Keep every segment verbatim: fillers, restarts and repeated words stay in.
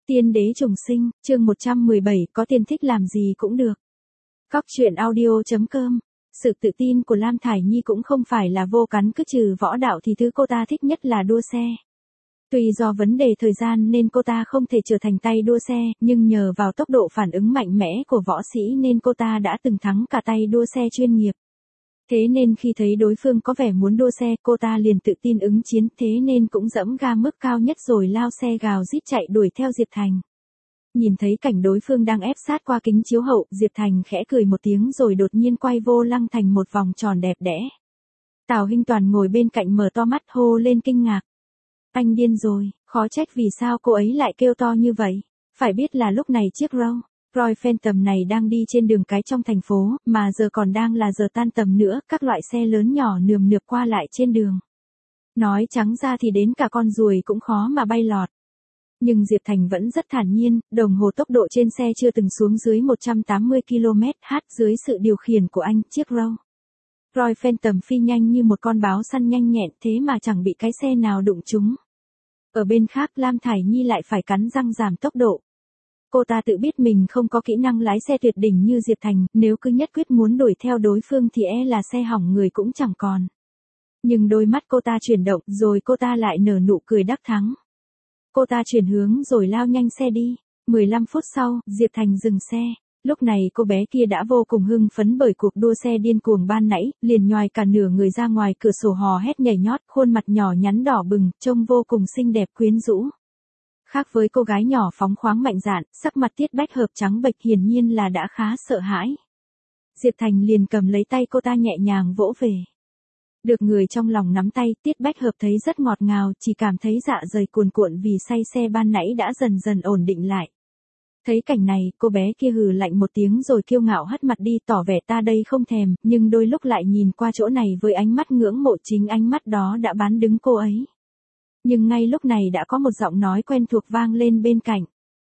Tiên đế trùng sinh, chương một trăm mười bảy, có tiền thích làm gì cũng được. Cóc truyện audio chấm com. Sự tự tin của Lam Thải Nhi cũng không phải là vô cắn, cứ trừ võ đạo thì thứ cô ta thích nhất là đua xe. Tuy do vấn đề thời gian nên cô ta không thể trở thành tay đua xe, nhưng nhờ vào tốc độ phản ứng mạnh mẽ của võ sĩ nên cô ta đã từng thắng cả tay đua xe chuyên nghiệp. Thế nên khi thấy đối phương có vẻ muốn đua xe, cô ta liền tự tin ứng chiến, thế nên cũng dẫm ga mức cao nhất rồi lao xe gào rít chạy đuổi theo Diệp Thành. Nhìn thấy cảnh đối phương đang ép sát qua kính chiếu hậu, Diệp Thành khẽ cười một tiếng rồi đột nhiên quay vô lăng thành một vòng tròn đẹp đẽ. Tào Hinh Toàn ngồi bên cạnh mở to mắt hô lên kinh ngạc. Anh điên rồi, khó trách vì sao cô ấy lại kêu to như vậy. Phải biết là lúc này chiếc Rolls Royce Phantom này đang đi trên đường cái trong thành phố, mà giờ còn đang là giờ tan tầm nữa, các loại xe lớn nhỏ nườm nượp qua lại trên đường. Nói trắng ra thì đến cả con ruồi cũng khó mà bay lọt. Nhưng Diệp Thành vẫn rất thản nhiên, đồng hồ tốc độ trên xe chưa từng xuống dưới một trăm tám mươi ki lô mét trên giờ dưới sự điều khiển của anh, chiếc Rolls Royce Phantom phi nhanh như một con báo săn nhanh nhẹn, thế mà chẳng bị cái xe nào đụng trúng. Ở bên khác, Lam Thải Nhi lại phải cắn răng giảm tốc độ. Cô ta tự biết mình không có kỹ năng lái xe tuyệt đỉnh như Diệp Thành, nếu cứ nhất quyết muốn đuổi theo đối phương thì e là xe hỏng người cũng chẳng còn. Nhưng đôi mắt cô ta chuyển động, rồi cô ta lại nở nụ cười đắc thắng. Cô ta chuyển hướng rồi lao nhanh xe đi. mười lăm phút sau, Diệp Thành dừng xe. Lúc này cô bé kia đã vô cùng hưng phấn bởi cuộc đua xe điên cuồng ban nãy, liền nhoài cả nửa người ra ngoài cửa sổ hò hét nhảy nhót, khuôn mặt nhỏ nhắn đỏ bừng, trông vô cùng xinh đẹp quyến rũ. Khác với cô gái nhỏ phóng khoáng mạnh dạn, sắc mặt Tiết Bách Hợp trắng bệch hiển nhiên là đã khá sợ hãi. Diệp Thành liền cầm lấy tay cô ta nhẹ nhàng vỗ về. Được người trong lòng nắm tay, Tiết Bách Hợp thấy rất ngọt ngào, chỉ cảm thấy dạ dày cuồn cuộn vì say xe ban nãy đã dần dần ổn định lại. Thấy cảnh này, cô bé kia hừ lạnh một tiếng rồi kiêu ngạo hất mặt đi, tỏ vẻ ta đây không thèm, nhưng đôi lúc lại nhìn qua chỗ này với ánh mắt ngưỡng mộ, chính ánh mắt đó đã bán đứng cô ấy. Nhưng ngay lúc này đã có một giọng nói quen thuộc vang lên bên cạnh.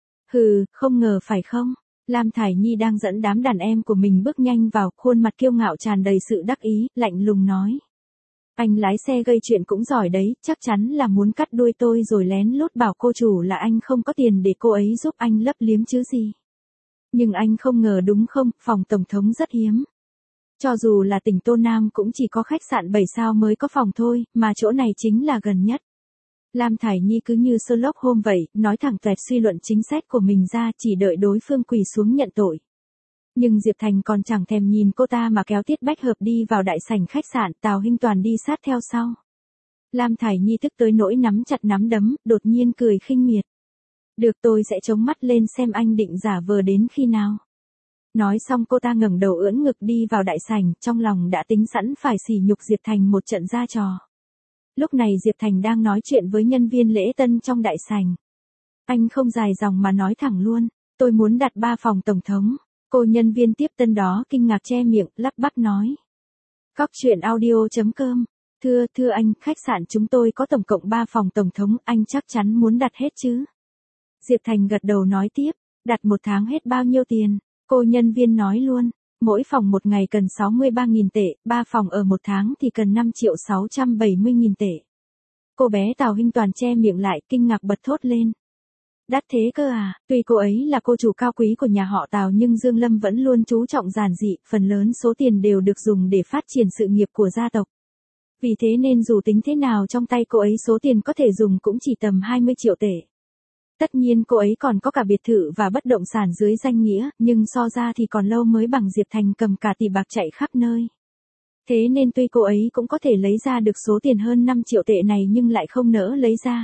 Hừ, không ngờ phải không? Lam Thải Nhi đang dẫn đám đàn em của mình bước nhanh vào, khuôn mặt kiêu ngạo tràn đầy sự đắc ý, lạnh lùng nói. Anh lái xe gây chuyện cũng giỏi đấy, chắc chắn là muốn cắt đuôi tôi rồi lén lút bảo cô chủ là anh không có tiền để cô ấy giúp anh lấp liếm chứ gì. Nhưng anh không ngờ đúng không, phòng tổng thống rất hiếm. Cho dù là tỉnh Tô Nam cũng chỉ có khách sạn bảy sao mới có phòng thôi, mà chỗ này chính là gần nhất. Lam Thải Nhi cứ như Sherlock Holmes vậy, nói thẳng toẹt suy luận chính sách của mình ra, chỉ đợi đối phương quỳ xuống nhận tội. Nhưng Diệp Thành còn chẳng thèm nhìn cô ta mà kéo Tiết Bách Hợp đi vào đại sảnh khách sạn, Tào Hinh Toàn đi sát theo sau. Lam Thải Nhi tức tới nỗi nắm chặt nắm đấm, đột nhiên cười khinh miệt. Được, tôi sẽ chống mắt lên xem anh định giả vờ đến khi nào. Nói xong cô ta ngẩng đầu ưỡn ngực đi vào đại sảnh, trong lòng đã tính sẵn phải sỉ nhục Diệp Thành một trận ra trò. Lúc này Diệp Thành đang nói chuyện với nhân viên lễ tân trong đại sảnh. Anh không dài dòng mà nói thẳng luôn, tôi muốn đặt ba phòng tổng thống. Cô nhân viên tiếp tân đó kinh ngạc che miệng, lắp bắp nói. Cóc truyện audio chấm com. Thưa, thưa anh, khách sạn chúng tôi có tổng cộng ba phòng tổng thống, anh chắc chắn muốn đặt hết chứ? Diệp Thành gật đầu nói tiếp, đặt một tháng hết bao nhiêu tiền? Cô nhân viên nói luôn, mỗi phòng một ngày cần sáu mươi ba nghìn tệ, ba phòng ở một tháng thì cần năm triệu sáu trăm bảy mươi nghìn tệ. Cô bé Tào Hinh Toàn che miệng lại, kinh ngạc bật thốt lên. Đắt thế cơ à? Tuy cô ấy là cô chủ cao quý của nhà họ Tào nhưng Dương Lâm vẫn luôn chú trọng giản dị, phần lớn số tiền đều được dùng để phát triển sự nghiệp của gia tộc. Vì thế nên dù tính thế nào trong tay cô ấy số tiền có thể dùng cũng chỉ tầm hai mươi triệu tệ. Tất nhiên cô ấy còn có cả biệt thự và bất động sản dưới danh nghĩa, nhưng so ra thì còn lâu mới bằng Diệp Thành cầm cả tỷ bạc chạy khắp nơi. Thế nên tuy cô ấy cũng có thể lấy ra được số tiền hơn năm triệu tệ này nhưng lại không nỡ lấy ra.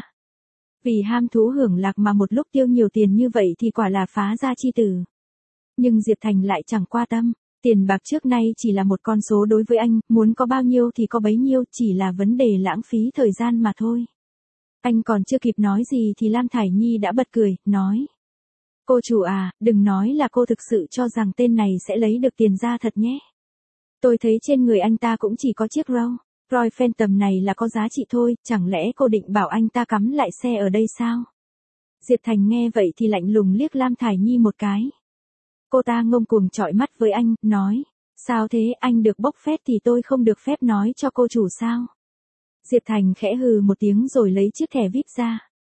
Vì ham thú hưởng lạc mà một lúc tiêu nhiều tiền như vậy thì quả là phá gia chi tử. Nhưng Diệp Thành lại chẳng qua tâm, tiền bạc trước nay chỉ là một con số đối với anh, muốn có bao nhiêu thì có bấy nhiêu, chỉ là vấn đề lãng phí thời gian mà thôi. Anh còn chưa kịp nói gì thì Lam Thải Nhi đã bật cười, nói. Cô chủ à, đừng nói là cô thực sự cho rằng tên này sẽ lấy được tiền ra thật nhé. Tôi thấy trên người anh ta cũng chỉ có chiếc Rolls Royce Phantom này là có giá trị thôi, chẳng lẽ cô định bảo anh ta cắm lại xe ở đây sao? Diệp Thành nghe vậy thì lạnh lùng liếc Lam Thải Nhi một cái. Cô ta ngông cuồng trọi mắt với anh, nói, sao thế, anh được bốc phét thì tôi không được phép nói cho cô chủ sao? Diệp Thành khẽ hừ một tiếng rồi lấy chiếc thẻ víp ra.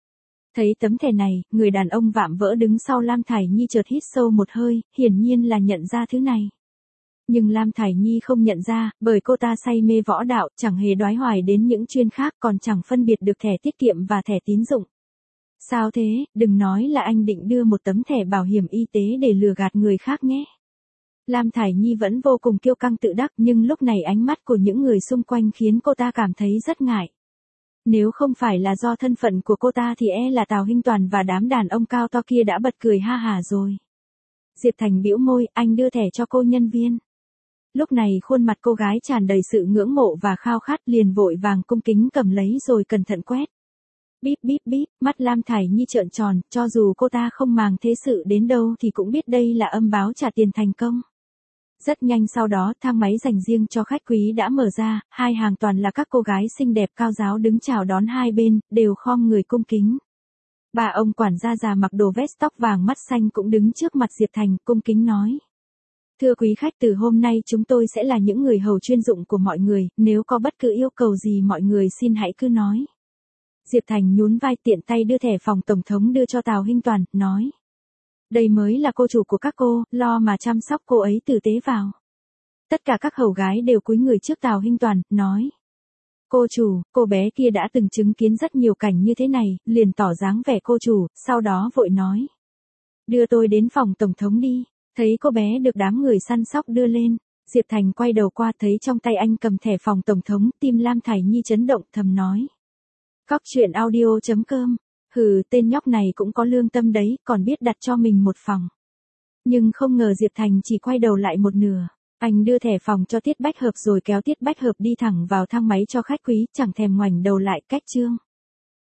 Thấy tấm thẻ này, người đàn ông vạm vỡ đứng sau Lam Thải Nhi chợt hít sâu một hơi, hiển nhiên là nhận ra thứ này. Nhưng Lam Thải Nhi không nhận ra, bởi cô ta say mê võ đạo, chẳng hề đoái hoài đến những chuyên khác, còn chẳng phân biệt được thẻ tiết kiệm và thẻ tín dụng. Sao thế, đừng nói là anh định đưa một tấm thẻ bảo hiểm y tế để lừa gạt người khác nhé. Lam Thải Nhi vẫn vô cùng kiêu căng tự đắc, nhưng lúc này ánh mắt của những người xung quanh khiến cô ta cảm thấy rất ngại. Nếu không phải là do thân phận của cô ta thì e là Tào Hinh Toàn và đám đàn ông cao to kia đã bật cười ha hả rồi. Diệp Thành bĩu môi, anh đưa thẻ cho cô nhân viên. Lúc này khuôn mặt cô gái tràn đầy sự ngưỡng mộ và khao khát, liền vội vàng cung kính cầm lấy rồi cẩn thận quét. Bíp bíp bíp, mắt Lam Thải Nhi trợn tròn, cho dù cô ta không màng thế sự đến đâu thì cũng biết đây là âm báo trả tiền thành công. Rất nhanh sau đó, thang máy dành riêng cho khách quý đã mở ra, hai hàng toàn là các cô gái xinh đẹp cao ráo đứng chào đón hai bên, đều khom người cung kính. Bà ông quản gia già mặc đồ vest tóc vàng mắt xanh cũng đứng trước mặt Diệp Thành, cung kính nói. Thưa quý khách, từ hôm nay chúng tôi sẽ là những người hầu chuyên dụng của mọi người, nếu có bất cứ yêu cầu gì mọi người xin hãy cứ nói. Diệp Thành nhún vai tiện tay đưa thẻ phòng tổng thống đưa cho Tào Hinh Toàn, nói. Đây mới là cô chủ của các cô, lo mà chăm sóc cô ấy tử tế vào. Tất cả các hầu gái đều cúi người trước Tào Hinh Toàn, nói. Cô chủ, cô bé kia đã từng chứng kiến rất nhiều cảnh như thế này, liền tỏ dáng vẻ cô chủ, sau đó vội nói. Đưa tôi đến phòng tổng thống đi. Thấy cô bé được đám người săn sóc đưa lên, Diệp Thành quay đầu qua thấy trong tay anh cầm thẻ phòng tổng thống, tim Lam Thải Nhi chấn động, thầm nói. Cóc truyện audio chấm com, hừ, tên nhóc này cũng có lương tâm đấy, còn biết đặt cho mình một phòng. Nhưng không ngờ Diệp Thành chỉ quay đầu lại một nửa. Anh đưa thẻ phòng cho Tiết Bách Hợp rồi kéo Tiết Bách Hợp đi thẳng vào thang máy cho khách quý, chẳng thèm ngoảnh đầu lại. Cách chương